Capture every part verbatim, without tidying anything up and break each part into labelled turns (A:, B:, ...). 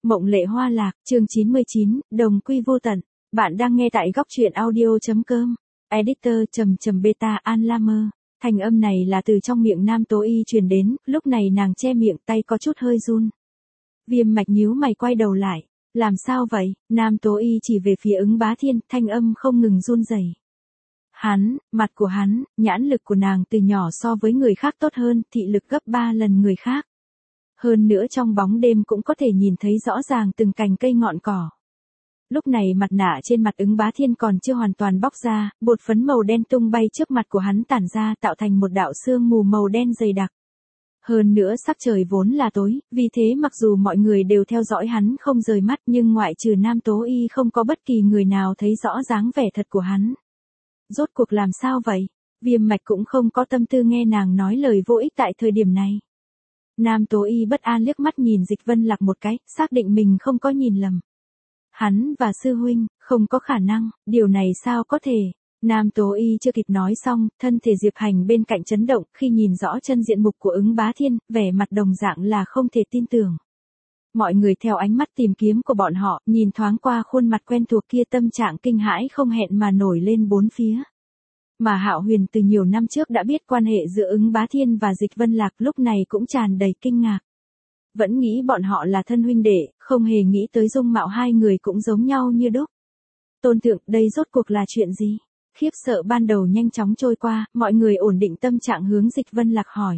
A: Mộng lệ hoa lạc, chương chín mươi chín, đồng quy vô tận. Bạn đang nghe tại góc truyện audio.com. Editor trầm trầm beta An Lamer. Thành âm này là từ trong miệng Nam Tố Y truyền đến, lúc này nàng che miệng, tay có chút hơi run. Viêm mạch nhíu mày quay đầu lại. Làm sao vậy? Nam Tố Y chỉ về phía Ứng Bá Thiên, thanh âm không ngừng run rẩy. Hắn, mặt của hắn, nhãn lực của nàng từ nhỏ so với người khác tốt hơn, thị lực gấp ba lần người khác. Hơn nữa trong bóng đêm cũng có thể nhìn thấy rõ ràng từng cành cây ngọn cỏ. Lúc này mặt nạ trên mặt Ứng Bá Thiên còn chưa hoàn toàn bóc ra, bột phấn màu đen tung bay trước mặt của hắn tản ra tạo thành một đạo sương mù màu đen dày đặc. Hơn nữa sắc trời vốn là tối, vì thế mặc dù mọi người đều theo dõi hắn không rời mắt nhưng ngoại trừ Nam Tố Y không có bất kỳ người nào thấy rõ dáng vẻ thật của hắn. Rốt cuộc làm sao vậy? Viêm mạch cũng không có tâm tư nghe nàng nói lời vô ích tại thời điểm này. Nam Tố Y bất an liếc mắt nhìn Dịch Vân Lạc một cái, xác định mình không có nhìn lầm. Hắn và sư huynh, không có khả năng, điều này sao có thể? Nam Tố Y chưa kịp nói xong, thân thể Diệp Hành bên cạnh chấn động, khi nhìn rõ chân diện mục của Ứng Bá Thiên, vẻ mặt đồng dạng là không thể tin tưởng. Mọi người theo ánh mắt tìm kiếm của bọn họ, nhìn thoáng qua khuôn mặt quen thuộc kia, tâm trạng kinh hãi không hẹn mà nổi lên bốn phía. Mà Hạo Huyền từ nhiều năm trước đã biết quan hệ giữa Ứng Bá Thiên và Dịch Vân Lạc, lúc này cũng tràn đầy kinh ngạc. Vẫn nghĩ bọn họ là thân huynh đệ, không hề nghĩ tới dung mạo hai người cũng giống nhau như đúc. Tôn thượng, đây rốt cuộc là chuyện gì? Khiếp sợ ban đầu nhanh chóng trôi qua, mọi người ổn định tâm trạng hướng Dịch Vân Lạc hỏi.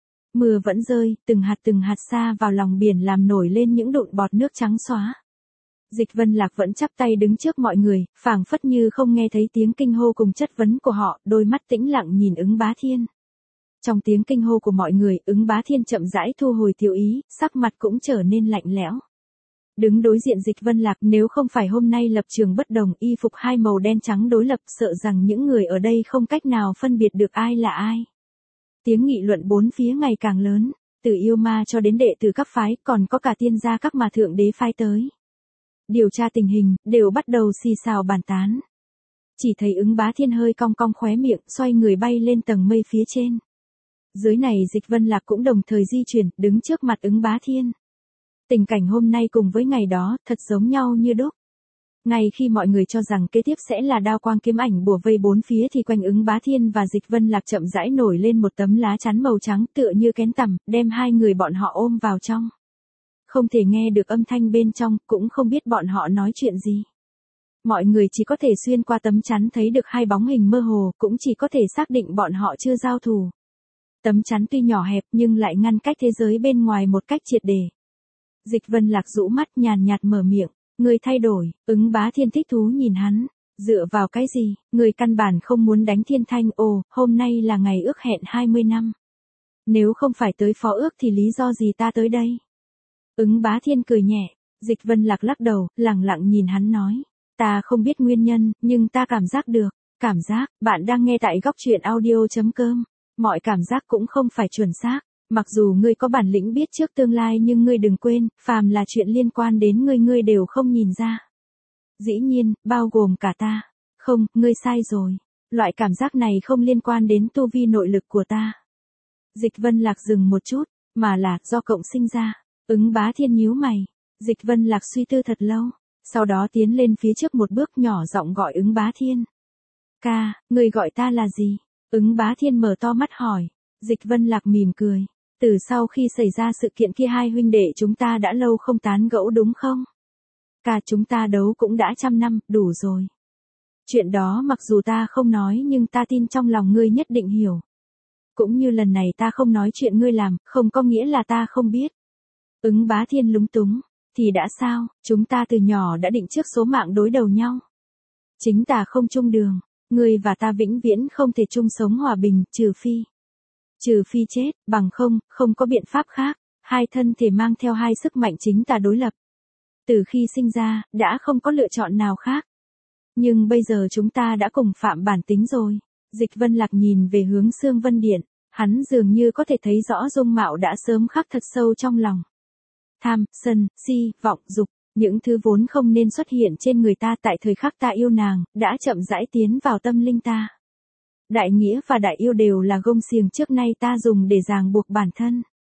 A: Mưa vẫn rơi, từng hạt từng hạt sa vào lòng biển làm nổi lên những đụn bọt nước trắng xóa. Dịch Vân Lạc vẫn chắp tay đứng trước mọi người, phảng phất như không nghe thấy tiếng kinh hô cùng chất vấn của họ, đôi mắt tĩnh lặng nhìn Ứng Bá Thiên. Trong tiếng kinh hô của mọi người, Ứng Bá Thiên chậm rãi thu hồi tiểu ý, sắc mặt cũng trở nên lạnh lẽo. Đứng đối diện Dịch Vân Lạc, nếu không phải hôm nay lập trường bất đồng, y phục hai màu đen trắng đối lập, sợ rằng những người ở đây không cách nào phân biệt được ai là ai. Tiếng nghị luận bốn phía ngày càng lớn, từ yêu ma cho đến đệ tử các phái, còn có cả tiên gia các mà thượng đế phái tới. Điều tra tình hình, đều bắt đầu xì xào bàn tán. Chỉ thấy Ứng Bá Thiên hơi cong cong khóe miệng, xoay người bay lên tầng mây phía trên. Dưới này Dịch Vân Lạc cũng đồng thời di chuyển, đứng trước mặt Ứng Bá Thiên. Tình cảnh hôm nay cùng với ngày đó, thật giống nhau như đúc. Ngay khi mọi người cho rằng kế tiếp sẽ là đao quang kiếm ảnh bùa vây bốn phía thì quanh Ứng Bá Thiên và Dịch Vân Lạc chậm rãi nổi lên một tấm lá chắn màu trắng tựa như kén tằm, đem hai người bọn họ ôm vào trong. Không thể nghe được âm thanh bên trong, cũng không biết bọn họ nói chuyện gì. Mọi người chỉ có thể xuyên qua tấm chắn thấy được hai bóng hình mơ hồ, cũng chỉ có thể xác định bọn họ chưa giao thủ. Tấm chắn tuy nhỏ hẹp nhưng lại ngăn cách thế giới bên ngoài một cách triệt để. Dịch Vân Lạc rũ mắt nhàn nhạt mở miệng, người thay đổi. Ứng Bá Thiên thích thú nhìn hắn, dựa vào cái gì, người căn bản không muốn đánh Thiên Thanh. Ồ, hôm nay là ngày ước hẹn hai mươi năm. Nếu không phải tới phó ước thì lý do gì ta tới đây? Ứng Bá Thiên cười nhẹ, Dịch Vân Lạc lắc đầu, lẳng lặng nhìn hắn nói, ta không biết nguyên nhân, nhưng ta cảm giác được. Cảm giác, bạn đang nghe tại góc truyện audio.com. Mọi cảm giác cũng không phải chuẩn xác. Mặc dù ngươi có bản lĩnh biết trước tương lai nhưng ngươi đừng quên, phàm là chuyện liên quan đến ngươi ngươi đều không nhìn ra. Dĩ nhiên, bao gồm cả ta. Không, ngươi sai rồi. Loại cảm giác này không liên quan đến tu vi nội lực của ta. Dịch Vân Lạc dừng một chút, mà là do cộng sinh ra. Ứng Bá Thiên nhíu mày. Dịch Vân Lạc suy tư thật lâu, sau đó tiến lên phía trước một bước, nhỏ giọng gọi Ứng Bá Thiên. Ca, ngươi gọi ta là gì? Ứng Bá Thiên mở to mắt hỏi. Dịch Vân Lạc mỉm cười. Từ sau khi xảy ra sự kiện kia hai huynh đệ chúng ta đã lâu không tán gẫu đúng không? Ca, chúng ta đấu cũng đã trăm năm, đủ rồi. Chuyện đó mặc dù ta không nói nhưng ta tin trong lòng ngươi nhất định hiểu. Cũng như lần này ta không nói chuyện ngươi làm, không có nghĩa là ta không biết. Ứng Bá Thiên lúng túng. Thì đã sao, chúng ta từ nhỏ đã định trước số mạng đối đầu nhau. Chính ta không chung đường, ngươi và ta vĩnh viễn không thể chung sống hòa bình, trừ phi. Trừ phi chết, bằng không, không có biện pháp khác. Hai thân thể mang theo hai sức mạnh chính ta đối lập. Từ khi sinh ra, đã không có lựa chọn nào khác. Nhưng bây giờ chúng ta đã cùng phạm bản tính rồi. Dịch Vân Lạc nhìn về hướng Sương Vân Điện, hắn dường như có thể thấy rõ dung mạo đã sớm khắc thật sâu trong lòng. Tham, sân, si, vọng, dục, những thứ vốn không nên xuất hiện trên người ta tại thời khắc ta yêu nàng, đã chậm rãi tiến vào tâm linh ta. Đại nghĩa và đại yêu đều là gông xiềng trước nay ta dùng để ràng buộc bản thân.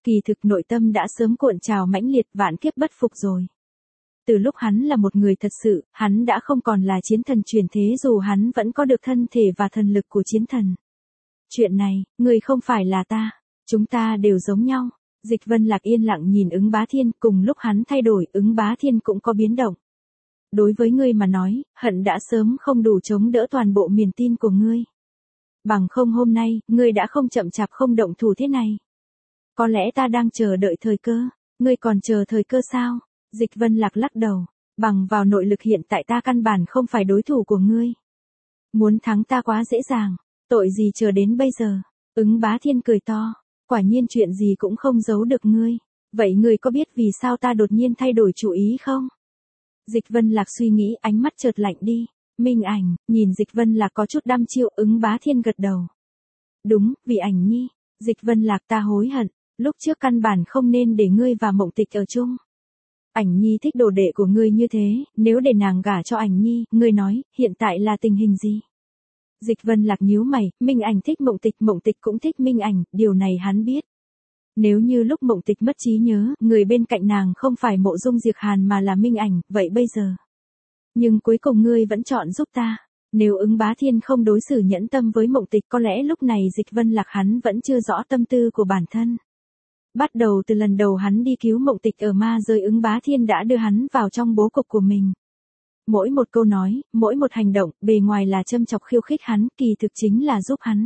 A: Kỳ thực nội tâm đã sớm cuộn trào mãnh liệt vạn kiếp bất phục rồi. Từ lúc hắn là một người thật sự, hắn đã không còn là chiến thần truyền thế dù hắn vẫn có được thân thể và thần lực của chiến thần. Chuyện này, ngươi không phải là ta, chúng ta đều giống nhau. Dịch Vân Lạc yên lặng nhìn Ứng Bá Thiên, cùng lúc hắn thay đổi, Ứng Bá Thiên cũng có biến động. Đối với ngươi mà nói, hận đã sớm không đủ chống đỡ toàn bộ miền tin của ngươi. Bằng không hôm nay, ngươi đã không chậm chạp không động thủ thế này. Có lẽ ta đang chờ đợi thời cơ, ngươi còn chờ thời cơ sao? Dịch Vân Lạc lắc đầu, bằng vào nội lực hiện tại ta căn bản không phải đối thủ của ngươi. Muốn thắng ta quá dễ dàng, tội gì chờ đến bây giờ? Ứng Bá Thiên cười to, quả nhiên chuyện gì cũng không giấu được ngươi. Vậy ngươi có biết vì sao ta đột nhiên thay đổi chủ ý không? Dịch Vân Lạc suy nghĩ, ánh mắt chợt lạnh đi. Minh Ảnh, nhìn Dịch Vân Lạc có chút đăm chiêu, Ứng Bá Thiên gật đầu. Đúng, vì Ảnh Nhi. Dịch Vân Lạc, ta hối hận, lúc trước căn bản không nên để ngươi và Mộng Tịch ở chung. Ảnh Nhi thích đồ đệ của ngươi như thế, nếu để nàng gả cho Ảnh Nhi, ngươi nói, hiện tại là tình hình gì? Dịch Vân Lạc nhíu mày, Minh Ảnh thích Mộng Tịch, Mộng Tịch cũng thích Minh Ảnh, điều này hắn biết. Nếu như lúc Mộng Tịch mất trí nhớ, người bên cạnh nàng không phải Mộ Dung Diệp Hàn mà là Minh Ảnh, vậy bây giờ? Nhưng cuối cùng ngươi vẫn chọn giúp ta. Nếu Ứng Bá Thiên không đối xử nhẫn tâm với Mộng Tịch, có lẽ lúc này Dịch Vân Lạc hắn vẫn chưa rõ tâm tư của bản thân. Bắt đầu từ lần đầu hắn đi cứu Mộng Tịch ở ma giới, Ứng Bá Thiên đã đưa hắn vào trong bố cục của mình. Mỗi một câu nói, mỗi một hành động, bề ngoài là châm chọc khiêu khích hắn, kỳ thực chính là giúp hắn.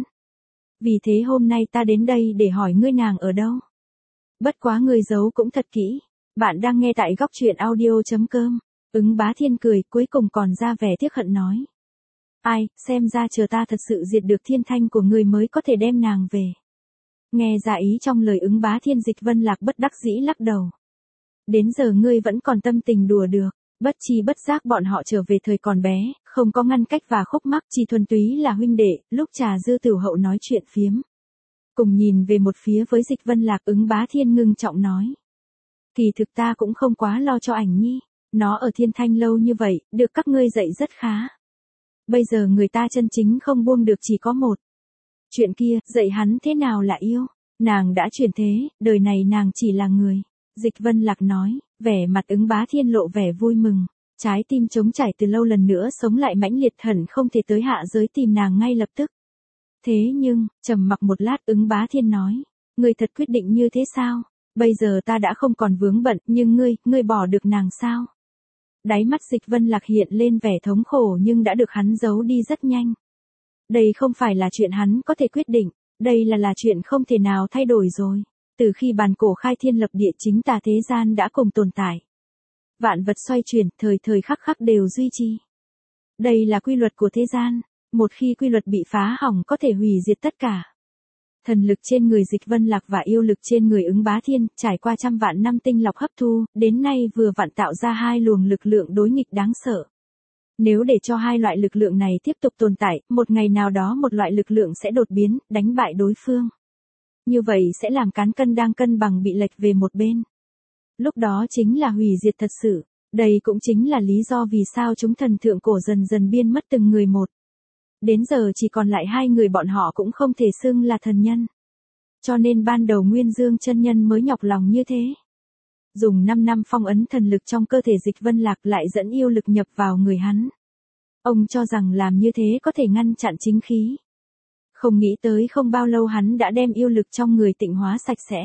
A: Vì thế hôm nay ta đến đây để hỏi ngươi nàng ở đâu. Bất quá ngươi giấu cũng thật kỹ. Bạn đang nghe tại góc truyện audio chấm com. Ứng Bá Thiên cười, cuối cùng còn ra vẻ tiếc hận nói. Ai, xem ra chờ ta thật sự diệt được thiên thanh của ngươi mới có thể đem nàng về. Nghe ra ý trong lời Ứng Bá Thiên, Dịch Vân Lạc bất đắc dĩ lắc đầu. Đến giờ ngươi vẫn còn tâm tình đùa được, bất chi bất giác bọn họ trở về thời còn bé, không có ngăn cách và khúc mắc, chỉ thuần túy là huynh đệ, lúc trà dư tiểu hậu nói chuyện phiếm. Cùng nhìn về một phía với Dịch Vân Lạc, Ứng Bá Thiên ngưng trọng nói. Kỳ thực ta cũng không quá lo cho Ảnh Nhi, nó ở thiên thanh lâu như vậy, được các ngươi dạy rất khá. Bây giờ người ta chân chính không buông được chỉ có một. Chuyện kia, dạy hắn thế nào là yêu, nàng đã chuyển thế, đời này nàng chỉ là người. Dịch Vân Lạc nói, vẻ mặt Ứng Bá Thiên lộ vẻ vui mừng, trái tim trống trải từ lâu lần nữa sống lại mãnh liệt, hận không thể tới hạ giới tìm nàng ngay lập tức. Thế nhưng, trầm mặc một lát, Ứng Bá Thiên nói, ngươi thật quyết định như thế sao? Bây giờ ta đã không còn vướng bận, nhưng ngươi, ngươi bỏ được nàng sao? Đáy mắt Dịch Vân Lạc hiện lên vẻ thống khổ nhưng đã được hắn giấu đi rất nhanh. Đây không phải là chuyện hắn có thể quyết định, đây là là chuyện không thể nào thay đổi rồi. Từ khi bàn cổ khai thiên lập địa, chính tà thế gian đã cùng tồn tại. Vạn vật xoay chuyển, thời thời khắc khắc đều duy trì. Đây là quy luật của thế gian, một khi quy luật bị phá hỏng có thể hủy diệt tất cả. Thần lực trên người Dịch Vân Lạc và yêu lực trên người Ứng Bá Thiên, trải qua trăm vạn năm tinh lọc hấp thu, đến nay vừa vặn tạo ra hai luồng lực lượng đối nghịch đáng sợ. Nếu để cho hai loại lực lượng này tiếp tục tồn tại, một ngày nào đó một loại lực lượng sẽ đột biến, đánh bại đối phương. Như vậy sẽ làm cán cân đang cân bằng bị lệch về một bên. Lúc đó chính là hủy diệt thật sự. Đây cũng chính là lý do vì sao chúng thần thượng cổ dần dần biên mất từng người một. Đến giờ chỉ còn lại hai người, bọn họ cũng không thể xưng là thần nhân. Cho nên ban đầu Nguyên Dương chân nhân mới nhọc lòng như thế. Dùng năm năm phong ấn thần lực trong cơ thể Dịch Vân Lạc, lại dẫn yêu lực nhập vào người hắn. Ông cho rằng làm như thế có thể ngăn chặn chính khí. Không nghĩ tới không bao lâu hắn đã đem yêu lực trong người tịnh hóa sạch sẽ.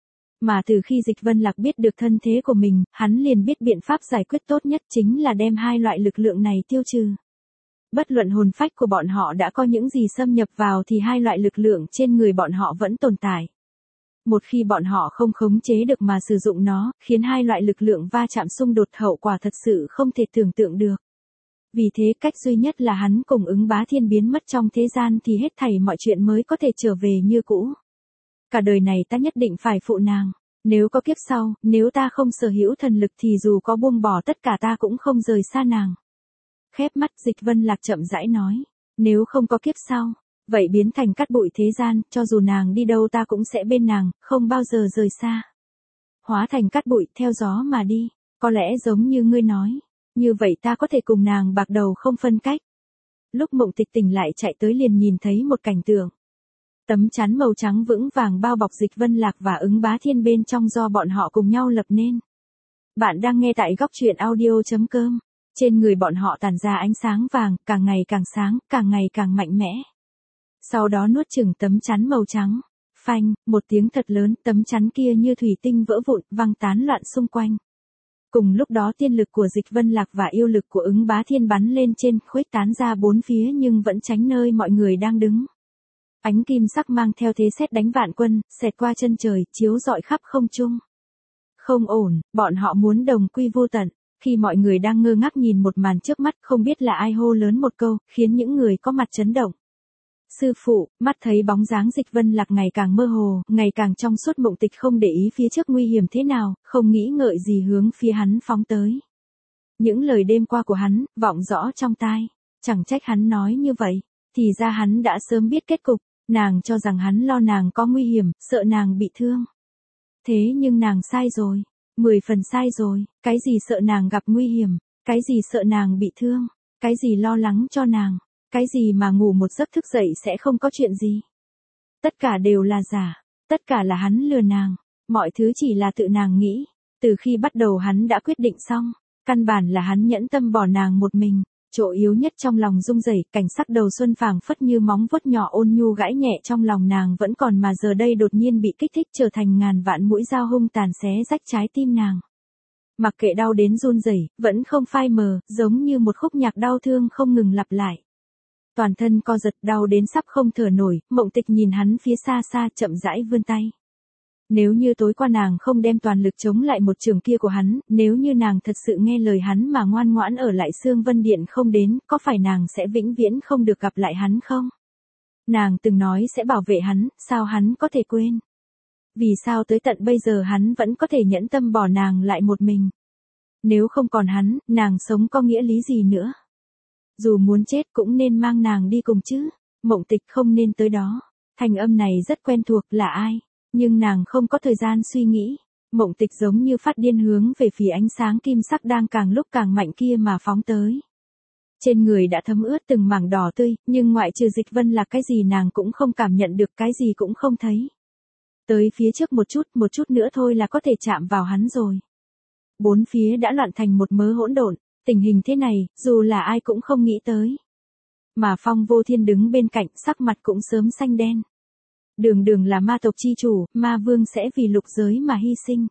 A: Mà từ khi Dịch Vân Lạc biết được thân thế của mình, hắn liền biết biện pháp giải quyết tốt nhất chính là đem hai loại lực lượng này tiêu trừ. Bất luận hồn phách của bọn họ đã có những gì xâm nhập vào thì hai loại lực lượng trên người bọn họ vẫn tồn tại. Một khi bọn họ không khống chế được mà sử dụng nó, khiến hai loại lực lượng va chạm xung đột, hậu quả thật sự không thể tưởng tượng được. Vì thế cách duy nhất là hắn cùng Ứng Bá Thiên biến mất trong thế gian thì hết thảy mọi chuyện mới có thể trở về như cũ. Cả đời này ta nhất định phải phụ nàng. Nếu có kiếp sau, nếu ta không sở hữu thần lực thì dù có buông bỏ tất cả ta cũng không rời xa nàng. Khép mắt, Dịch Vân Lạc chậm rãi nói. Nếu không có kiếp sau, vậy biến thành cát bụi thế gian, cho dù nàng đi đâu ta cũng sẽ bên nàng, không bao giờ rời xa. Hóa thành cát bụi, theo gió mà đi. Có lẽ giống như ngươi nói. Như vậy ta có thể cùng nàng bạc đầu không phân cách. Lúc Mộng Tịch tỉnh lại chạy tới liền nhìn thấy một cảnh tượng. Tấm chắn màu trắng vững vàng bao bọc Dịch Vân Lạc và Ứng Bá Thiên bên trong do bọn họ cùng nhau lập nên. Bạn đang nghe tại góc truyện audio.com. Trên người bọn họ tản ra ánh sáng vàng, càng ngày càng sáng, càng ngày càng mạnh mẽ. Sau đó nuốt chửng tấm chắn màu trắng. Phanh, một tiếng thật lớn, tấm chắn kia như thủy tinh vỡ vụn, văng tán loạn xung quanh. Cùng lúc đó tiên lực của Dịch Vân Lạc và yêu lực của Ứng Bá Thiên bắn lên trên, khuếch tán ra bốn phía nhưng vẫn tránh nơi mọi người đang đứng. Ánh kim sắc mang theo thế sét đánh vạn quân, xẹt qua chân trời, chiếu rọi khắp không trung. Không ổn, bọn họ muốn đồng quy vô tận. Khi mọi người đang ngơ ngác nhìn một màn trước mắt, không biết là ai hô lớn một câu, khiến những người có mặt chấn động. Sư phụ, mắt thấy bóng dáng Dịch Vân Lạc ngày càng mơ hồ, ngày càng trong suốt. Mộng Tịch không để ý phía trước nguy hiểm thế nào, không nghĩ ngợi gì hướng phía hắn phóng tới. Những lời đêm qua của hắn, vọng rõ trong tai. Chẳng trách hắn nói như vậy, thì ra hắn đã sớm biết kết cục. Nàng cho rằng hắn lo nàng có nguy hiểm, sợ nàng bị thương. Thế nhưng nàng sai rồi, mười phần sai rồi, cái gì sợ nàng gặp nguy hiểm, cái gì sợ nàng bị thương, cái gì lo lắng cho nàng, cái gì mà ngủ một giấc thức dậy sẽ không có chuyện gì. Tất cả đều là giả, tất cả là hắn lừa nàng, mọi thứ chỉ là tự nàng nghĩ. Từ khi bắt đầu hắn đã quyết định xong, căn bản là hắn nhẫn tâm bỏ nàng một mình. Chỗ yếu nhất trong lòng rung rẩy, cảnh sắc đầu xuân phảng phất như móng vuốt nhỏ ôn nhu gãi nhẹ trong lòng nàng vẫn còn mà giờ đây đột nhiên bị kích thích trở thành ngàn vạn mũi dao hung tàn xé rách trái tim nàng. Mặc kệ đau đến run rẩy, vẫn không phai mờ, giống như một khúc nhạc đau thương không ngừng lặp lại. Toàn thân co giật đau đến sắp không thở nổi, Mộng Tịch nhìn hắn phía xa xa chậm rãi vươn tay. Nếu như tối qua nàng không đem toàn lực chống lại một trường kia của hắn, nếu như nàng thật sự nghe lời hắn mà ngoan ngoãn ở lại Sương Vân Điện không đến, có phải nàng sẽ vĩnh viễn không được gặp lại hắn không? Nàng từng nói sẽ bảo vệ hắn, sao hắn có thể quên? Vì sao tới tận bây giờ hắn vẫn có thể nhẫn tâm bỏ nàng lại một mình? Nếu không còn hắn, nàng sống có nghĩa lý gì nữa? Dù muốn chết cũng nên mang nàng đi cùng chứ, Mộng Tịch không nên tới đó. Thanh âm này rất quen thuộc, là ai? Nhưng nàng không có thời gian suy nghĩ. Mộng Tịch giống như phát điên hướng về phía ánh sáng kim sắc đang càng lúc càng mạnh kia mà phóng tới. Trên người đã thấm ướt từng mảng đỏ tươi, nhưng ngoại trừ Dịch Vân là cái gì nàng cũng không cảm nhận được, cái gì cũng không thấy. Tới phía trước một chút, một chút nữa thôi là có thể chạm vào hắn rồi. Bốn phía đã loạn thành một mớ hỗn độn, tình hình thế này, dù là ai cũng không nghĩ tới. Mà Phong Vô Thiên đứng bên cạnh, sắc mặt cũng sớm xanh đen. Đường đường là ma tộc chi chủ, ma vương sẽ vì lục giới mà hy sinh.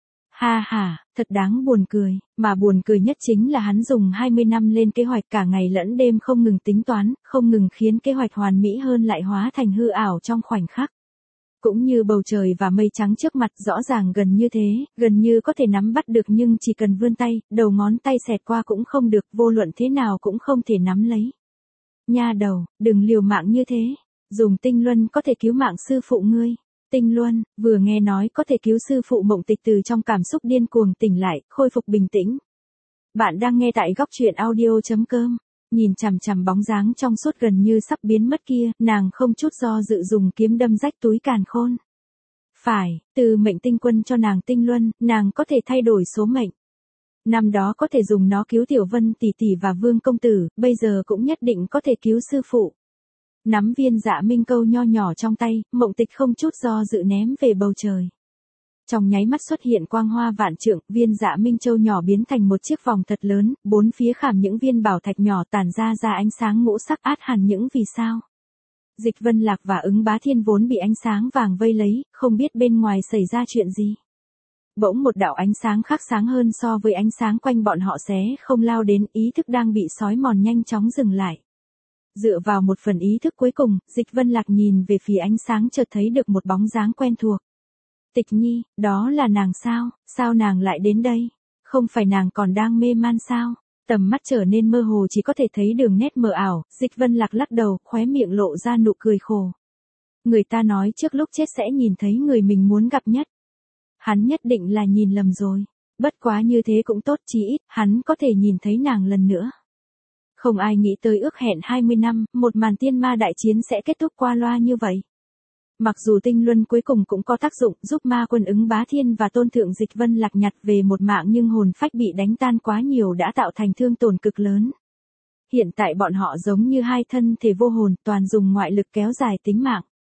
A: Ha ha, thật đáng buồn cười, mà buồn cười nhất chính là hắn dùng hai mươi năm lên kế hoạch cả ngày lẫn đêm không ngừng tính toán, không ngừng khiến kế hoạch hoàn mỹ hơn lại hóa thành hư ảo trong khoảnh khắc. Cũng như bầu trời và mây trắng trước mặt rõ ràng gần như thế, gần như có thể nắm bắt được nhưng chỉ cần vươn tay, đầu ngón tay xẹt qua cũng không được, vô luận thế nào cũng không thể nắm lấy. Nha đầu, đừng liều mạng như thế. Dùng tinh luân có thể cứu mạng sư phụ ngươi. Tinh luân, vừa nghe nói có thể cứu sư phụ, Mộng Tịch từ trong cảm xúc điên cuồng tỉnh lại, khôi phục bình tĩnh. Bạn đang nghe tại góc truyện audio.com. Nhìn chằm chằm bóng dáng trong suốt gần như sắp biến mất kia, nàng không chút do dự dùng kiếm đâm rách túi càn khôn. Phải, từ mệnh tinh quân cho nàng tinh luân, nàng có thể thay đổi số mệnh. Năm đó có thể dùng nó cứu Tiểu Vân tỷ tỷ và Vương công tử, bây giờ cũng nhất định có thể cứu sư phụ. Nắm viên Dạ Minh Câu nho nhỏ trong tay, Mộng Tịch không chút do dự ném về bầu trời. Trong nháy mắt xuất hiện quang hoa vạn trượng, viên Dạ Minh Châu nhỏ biến thành một chiếc vòng thật lớn, bốn phía khảm những viên bảo thạch nhỏ tản ra ra ánh sáng ngũ sắc át hẳn những vì sao. Dịch Vân Lạc và Ứng Bá Thiên vốn bị ánh sáng vàng vây lấy, không biết bên ngoài xảy ra chuyện gì. Bỗng một đạo ánh sáng khác sáng hơn so với ánh sáng quanh bọn họ xé không lao đến, ý thức đang bị sói mòn nhanh chóng dừng lại. Dựa vào một phần ý thức cuối cùng, Dịch Vân Lạc nhìn về phía ánh sáng chợt thấy được một bóng dáng quen thuộc. Tịch Nhi, đó là nàng sao, sao nàng lại đến đây? Không phải nàng còn đang mê man sao? Tầm mắt trở nên mơ hồ chỉ có thể thấy đường nét mờ ảo, Dịch Vân Lạc lắc đầu, khóe miệng lộ ra nụ cười khổ. Người ta nói trước lúc chết sẽ nhìn thấy người mình muốn gặp nhất. Hắn nhất định là nhìn lầm rồi. Bất quá như thế cũng tốt, chí ít, hắn có thể nhìn thấy nàng lần nữa. Không ai nghĩ tới ước hẹn hai mươi năm, một màn tiên ma đại chiến sẽ kết thúc qua loa như vậy. Mặc dù tinh luân cuối cùng cũng có tác dụng giúp ma quân Ứng Bá Thiên và tôn thượng Dịch Vân Lạc nhặt về một mạng, nhưng hồn phách bị đánh tan quá nhiều đã tạo thành thương tổn cực lớn. Hiện tại bọn họ giống như hai thân thể vô hồn, toàn dùng ngoại lực kéo dài tính mạng.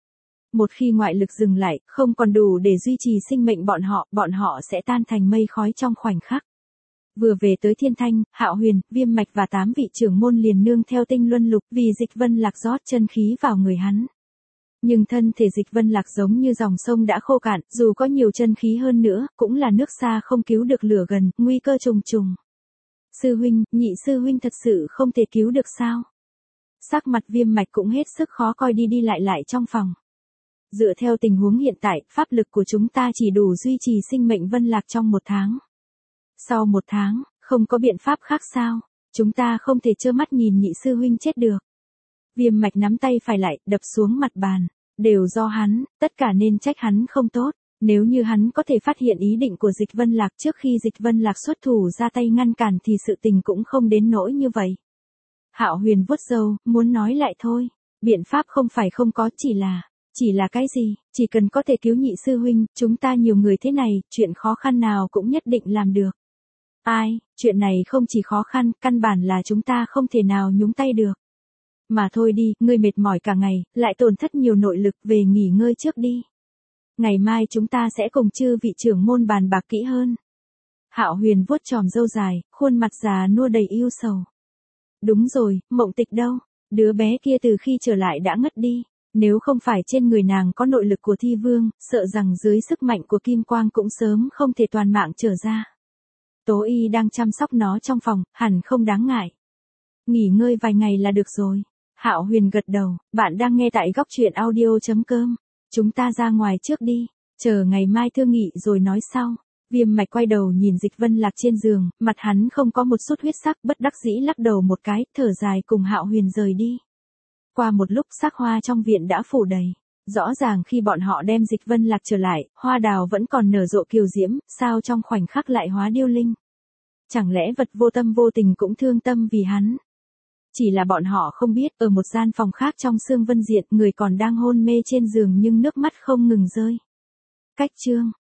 A: Một khi ngoại lực dừng lại, không còn đủ để duy trì sinh mệnh bọn họ, bọn họ sẽ tan thành mây khói trong khoảnh khắc. Vừa về tới Thiên Thanh, Hạo Huyền, Viêm Mạch và tám vị trưởng môn liền nương theo Tinh Luân Lục vì Dịch Vân Lạc rót chân khí vào người hắn. Nhưng thân thể Dịch Vân Lạc giống như dòng sông đã khô cạn, dù có nhiều chân khí hơn nữa, cũng là nước xa không cứu được lửa gần, nguy cơ trùng trùng. Sư huynh, nhị sư huynh thật sự không thể cứu được sao? Sắc mặt Viêm Mạch cũng hết sức khó coi đi đi lại lại trong phòng. Dựa theo tình huống hiện tại, pháp lực của chúng ta chỉ đủ duy trì sinh mệnh Vân Lạc trong một tháng. Sau một tháng, không có biện pháp khác sao? Chúng ta không thể trơ mắt nhìn nhị sư huynh chết được. Viêm Mạch nắm tay phải lại, đập xuống mặt bàn. Đều do hắn, tất cả nên trách hắn không tốt. Nếu như hắn có thể phát hiện ý định của Dịch Vân Lạc trước khi Dịch Vân Lạc xuất thủ ra tay ngăn cản thì sự tình cũng không đến nỗi như vậy. Hạo Huyền vuốt râu, muốn nói lại thôi. Biện pháp không phải không có, chỉ là... Chỉ là cái gì, chỉ cần có thể cứu nhị sư huynh, chúng ta nhiều người thế này, chuyện khó khăn nào cũng nhất định làm được. Ai, chuyện này không chỉ khó khăn, căn bản là chúng ta không thể nào nhúng tay được. Mà thôi đi, ngươi mệt mỏi cả ngày, lại tổn thất nhiều nội lực, về nghỉ ngơi trước đi. Ngày mai chúng ta sẽ cùng chư vị trưởng môn bàn bạc kỹ hơn. Hạo Huyền vuốt chòm râu dài, khuôn mặt già nua đầy yêu sầu. Đúng rồi, Mộng Tịch đâu? Đứa bé kia từ khi trở lại đã ngất đi. Nếu không phải trên người nàng có nội lực của Thi Vương, sợ rằng dưới sức mạnh của Kim Quang cũng sớm không thể toàn mạng trở ra. Tố Y đang chăm sóc nó trong phòng, hẳn không đáng ngại. Nghỉ ngơi vài ngày là được rồi. Hạo Huyền gật đầu, bạn đang nghe tại góc truyện audio chấm com. Chúng ta ra ngoài trước đi, chờ ngày mai thương nghị rồi nói sau. Viêm Mạch quay đầu nhìn Dịch Vân Lạc trên giường, mặt hắn không có một chút huyết sắc, bất đắc dĩ lắc đầu một cái, thở dài cùng Hạo Huyền rời đi. Qua một lúc sắc hoa trong viện đã phủ đầy. Rõ ràng khi bọn họ đem Dịch Vân Lạc trở lại, hoa đào vẫn còn nở rộ kiều diễm, sao trong khoảnh khắc lại hóa điêu linh. Chẳng lẽ vật vô tâm vô tình cũng thương tâm vì hắn? Chỉ là bọn họ không biết, ở một gian phòng khác trong Sương Vân Diện, người còn đang hôn mê trên giường nhưng nước mắt không ngừng rơi. Cách chương